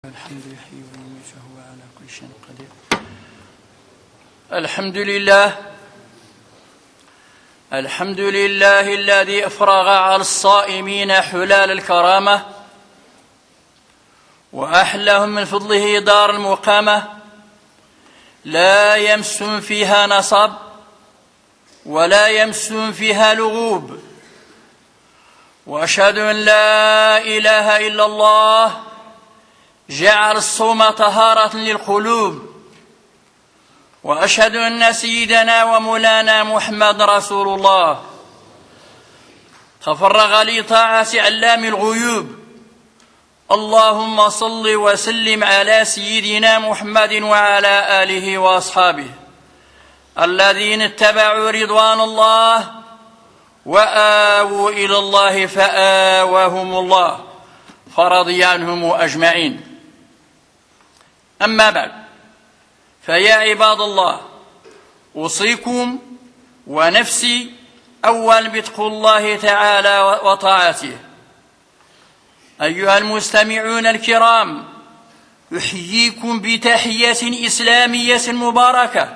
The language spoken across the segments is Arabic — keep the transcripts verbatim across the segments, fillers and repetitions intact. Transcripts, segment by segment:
الحمد يحيي ويميت وهو على كل شيء قدير. الحمد لله الحمد لله الذي أفرغ على الصائمين حلال الكرامة وأحلهم من فضله دار المقامة لا يمس فيها نصب ولا يمس فيها لغوب، وأشهد أن لا إله إلا الله جعل الصوم طهارة للقلوب، وأشهد أن سيدنا ومولانا محمد رسول الله تفرغ لطاعة علام الغيوب. اللهم صل وسلم على سيدنا محمد وعلى آله وأصحابه الذين اتبعوا رضوان الله وآووا إلى الله فآواهم الله فرضي عنهم أجمعين. أما بعد، فيا عباد الله، أوصيكم ونفسي أولا بتقوى الله تعالى وطاعته. أيها المستمعون الكرام، أحييكم بتحية إسلامية مباركة،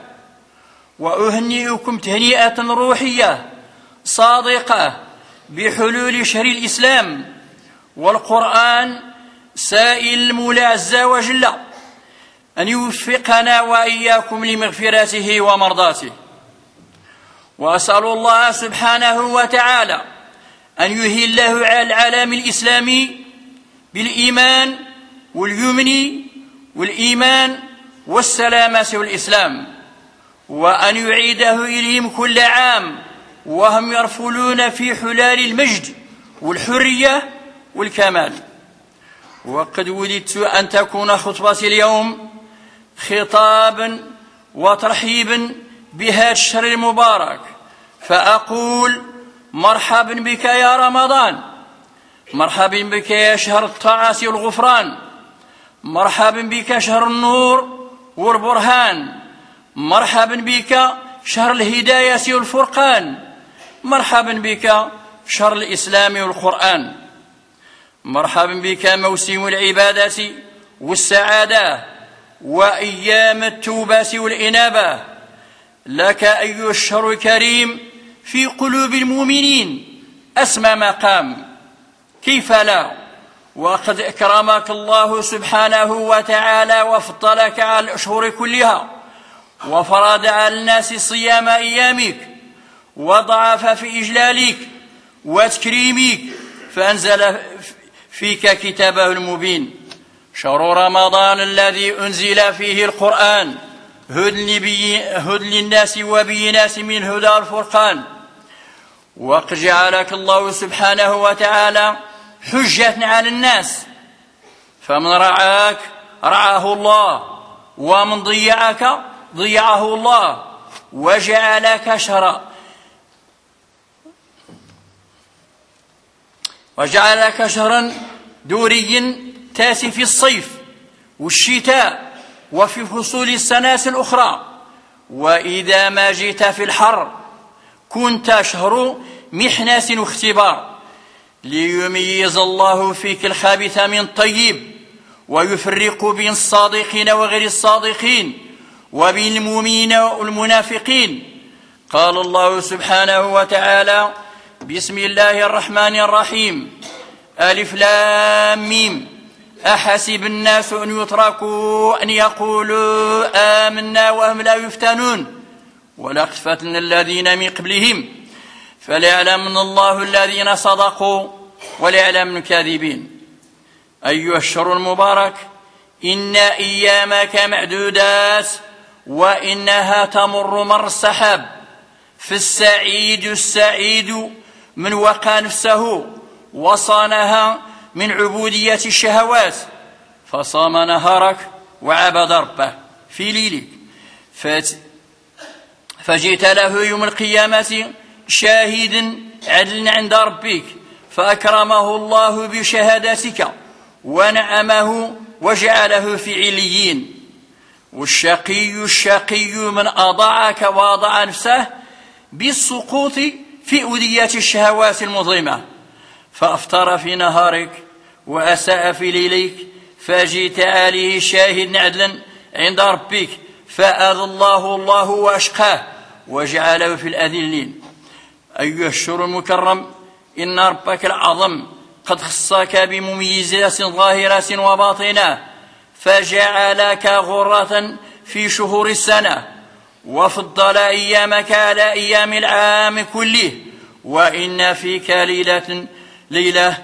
وأهنئكم تهنئة روحية صادقة بحلول شهر الإسلام، والقرآن سائل المولى عز وجل أن يوفقنا وإياكم لمغفرته ومرضاته، وأسأل الله سبحانه وتعالى أن يهله على العالم الإسلامي بالإيمان واليمن والإيمان والسلامة والإسلام، وأن يعيده إليهم كل عام وهم يرفلون في حلال المجد والحرية والكمال. وقد وددت أن تكون خطبتي اليوم خطابا وترحيبا بهذا الشهر المبارك، فأقول مرحبا بك يا رمضان، مرحبا بك يا شهر الطاعة والغفران، مرحبا بك شهر النور والبرهان، مرحبا بك شهر الهداية والفرقان، مرحبا بك شهر الإسلام والقرآن، مرحبا بك موسم العبادة والسعادة وأيام التوبة والإنابة. لك أيها الشهر الكريم في قلوب المؤمنين أسمى مقام، كيف لا؟ وقد أكرمك الله سبحانه وتعالى وفضلك على الأشهر كلها، وفرض على الناس صيام أيامك، وضعف في إجلالك وتكريمك، فأنزل فيك كتابه المبين. شهر رمضان الذي أنزل فيه القرآن هدى للناس وبينات من هدى الفرقان، وقد جعلك الله سبحانه وتعالى حجة على الناس، فمن رعاك رعاه الله، ومن ضيعك ضيعه الله، وجعلك شهرا وجعلك شهرا دوريا تاتي في الصيف والشتاء وفي فصول السنة الأخرى، وإذا ما جئت في الحر كنت شهر محنة واختبار، ليميز الله فيك الخابث من الطيب، ويفرق بين الصادقين وغير الصادقين، وبين المؤمنين والمنافقين. قال الله سبحانه وتعالى: بسم الله الرحمن الرحيم، ألف لام ميم، أحسب الناس أن يتركوا أن يقولوا آمنا وهم لا يفتنون، ولقد فتنا الذين من قبلهم فليعلمن الله الذين صدقوا وليعلمن الكاذبين. أيها الشهر المبارك، إن أيامك معدودات، وإنها تمر مر السحاب، فالسعيد السعيد من وقى نفسه وصانها من عبودية الشهوات، فصام نهارك وعبد ربه في ليلك، فجئت له يوم القيامة شاهدا عدلا عند ربك، فأكرمه الله بشهادتك ونعمه وجعله في عليين. والشقي الشقي من أضاعك وأضاع نفسه بالسقوط في أودية الشهوات المظلمة، فأفطر في نهارك وأساء في ليلك، فجئت عليه شاهد عدلا عند ربك فآذى الله الله وأشقاه وجعله في الأذلين. أيها الشهر المكرم، إن ربك العظم قد خصك بمميزات ظاهرة وباطنة، فجعلك غرة في شهور السنة، وفضل أيامك على أيام العام كله. وإن فيك ليلة ليلة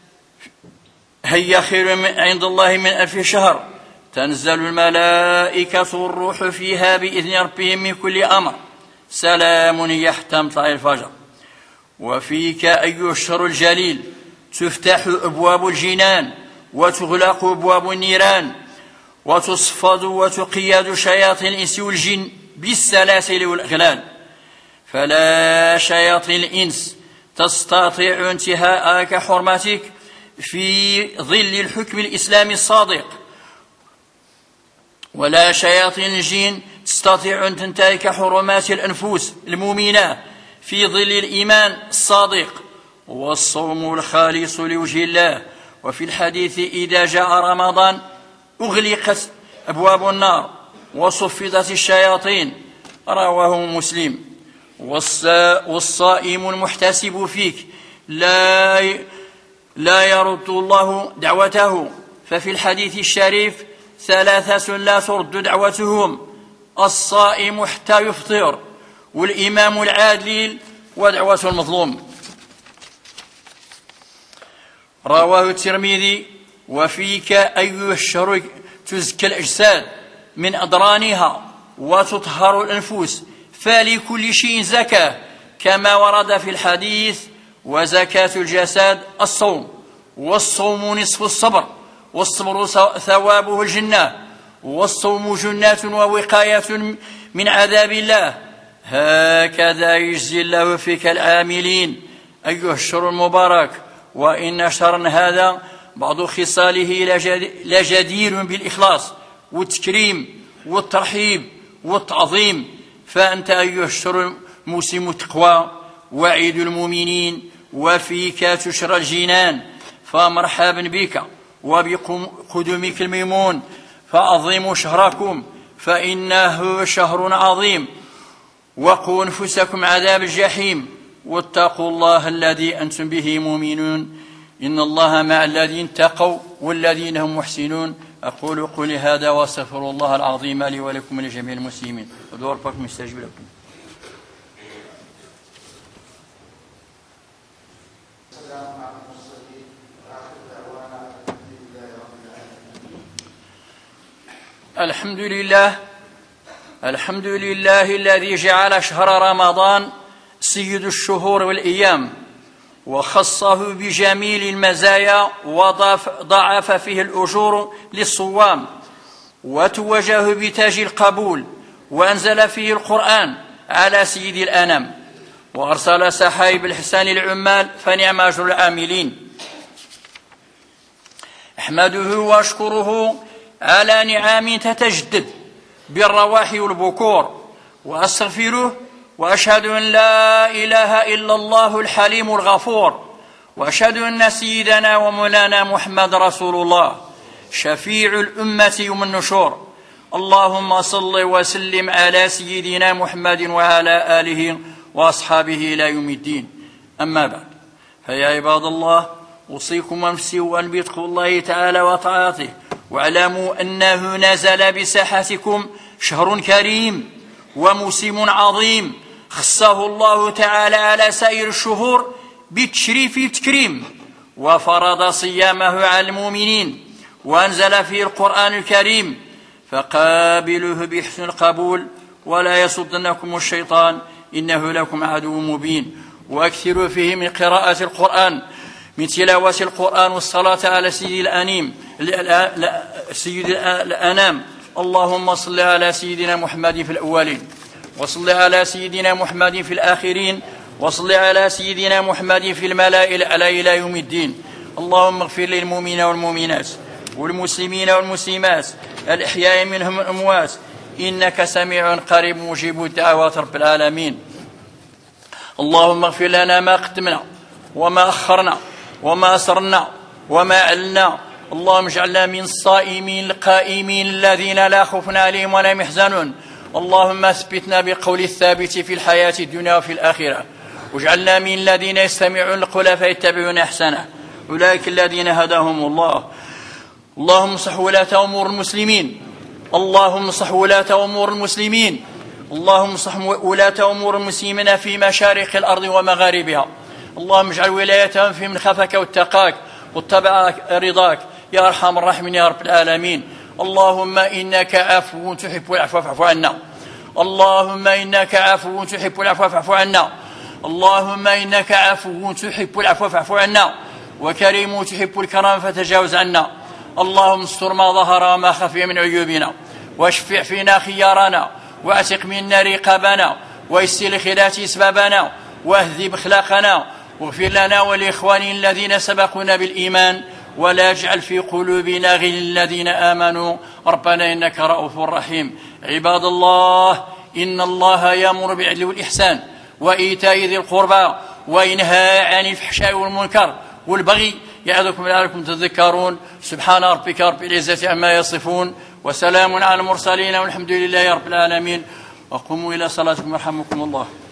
هي خير عند الله من ألف شهر، تنزل الملائكة والروح فيها بإذن ربهم من كل أمر، سلام هي حتى مطلع الفجر. وفيك أيها الشهر الجليل تفتح أبواب الجنان وتغلق أبواب النيران، وتصفد وتقيد شياطين الإنس والجن بالسلاسل والأغلال، فلا شياطين الإنس تستطيع انتهاءك حرمتك في ظل الحكم الإسلامي الصادق، ولا شياطين الجن تستطيع أن تنتهك حرمات الأنفس المؤمنة في ظل الإيمان الصادق والصوم الخالص لوجه الله. وفي الحديث إذا جاء رمضان أغلقت أبواب النار وصفدت الشياطين، رواه مسلم. والصائم المحتسب فيك لا لا يرد الله دعوته، ففي الحديث الشريف ثلاثة لا ترد دعوتهم: الصائم حتى يفطر، والإمام العادل، ودعوة المظلوم، رواه الترمذي. وفيك أيها الشهر تزكى الأجساد من أدرانها وتطهر الأنفس، فلكل شيء زكاة كما ورد في الحديث: وزكاة الجسد الصوم، والصوم نصف الصبر، والصبر ثوابه الجنة، والصوم جنة ووقاية من عذاب الله، هكذا يجزي الله فيك العاملين. أيها الشهر المبارك، وإن شهرا هذا بعض خصاله لجدير بالإخلاص والتكريم والترحيب والتعظيم، فأنت أيها الشهر موسم التقوى وعيد المؤمنين، وفيك تشرى الجنان، فمرحبا بك وبقدومك الميمون، فأعظموا شهركم فإنه شهر عظيم، وقوا أنفسكم عذاب الجحيم، واتقوا الله الذي أنتم به مؤمنون، إن الله مع الذين اتقوا والذين هم محسنون. أقول قولي هذا واستغفر الله العظيم لي ولكم ولجميع المسلمين، ودور ربكم يستجيب لكم. الحمد لله الحمد لله الذي جعل شهر رمضان سيد الشهور والأيام، وخصه بجميل المزايا، وضاعف فيه الأجور للصوام، وتوجه بتاج القبول، وأنزل فيه القرآن على سيد الأنام، وأرسل سحائب الحسان العمال فنعم أجر العاملين. أحمده وأشكره على نعام تتجدد بالرواح والبكور، وأستغفره وأشهد أن لا إله إلا الله الحليم الغفور، وأشهد أن سيدنا ومولانا محمد رسول الله شفيع الأمة يوم النشور. اللهم صل وسلم على سيدنا محمد وعلى آله وأصحابه إلى يوم الدين. أما بعد، فيا عباد الله، أوصيكم ونفسي وأن بتقوا الله تعالى وطاعته، واعلموا أنه نزل بساحتكم شهر كريم وموسم عظيم، خصه الله تعالى على سائر الشهور بالتشريف التكريم، وفرض صيامه على المؤمنين، وأنزل فيه القرآن الكريم، فقابلوه بحسن القبول، ولا يصدنكم الشيطان إنه لكم عدو مبين. وأكثروا فيه من قراءة القرآن، من تلاوة القرآن، والصلاة على سيد الأنيم سيد الأنام. اللهم صل على سيدنا محمد في الأولين، وصل على سيدنا محمد في الآخرين، وصل على سيدنا محمد في الملأ الأعلى إلى يوم الدين. اللهم اغفر للمؤمنين والمؤمنات والمسلمين والمسلمات الأحياء منهم الأموات، إنك سميع قريب مجيب الدعوات رب العالمين. اللهم اغفر لنا ما قدمنا وما أخرنا وما أسررنا وما أعلنا. اللهم اجعلنا من الصائمين القائمين الذين لا خوف عليهم ولا هم يحزنون. اللهم اثبتنا بقول الثابت في الحياة الدنيا وفي الآخرة، واجعلنا من الذين يستمعون القول فيتبعون أحسنه، أولئك الذين هداهم الله. اللهم صح ولاة أمور المسلمين، اللهم صح ولاة أمور المسلمين، اللهم صح ولاة أمور المسلمين في مشارق الأرض ومغاربها. اللهم اجعل ولايتهم في من خافك واتقاك واتبع رضاك يا أرحم الراحمين يا رب العالمين. اللهم إنك عفو تحب العفو فاعف عنا. اللهم إنك عفو تحب العفو فاعف عنا. اللهم إنك عفو تحب العفو فاعف عنا، وكريم تحب الكرم فتجاوز عنا. اللهم استر ما ظهر وما خفي من عيوبنا، واشفع فينا خيارنا، واعتق منا رقابنا، ويسر خيرات اسبابنا، واهذب اخلاقنا، واغفر لنا ولاخواننا الذين سبقونا بالايمان، ولا اجعل في قلوبنا غل الذين امنوا ربنا انك رؤوف رحيم. عباد الله، ان الله يامر بالعدل والاحسان وايتاء ذي القربى وينهى عن الفحشاء والمنكر والبغي يعظكم لعلكم تذكرون. سبحان ربك رب العزة عما يصفون، وسلام على المرسلين، والحمد لله رب العالمين. وقوموا إلى صلاتكم يرحمكم الله.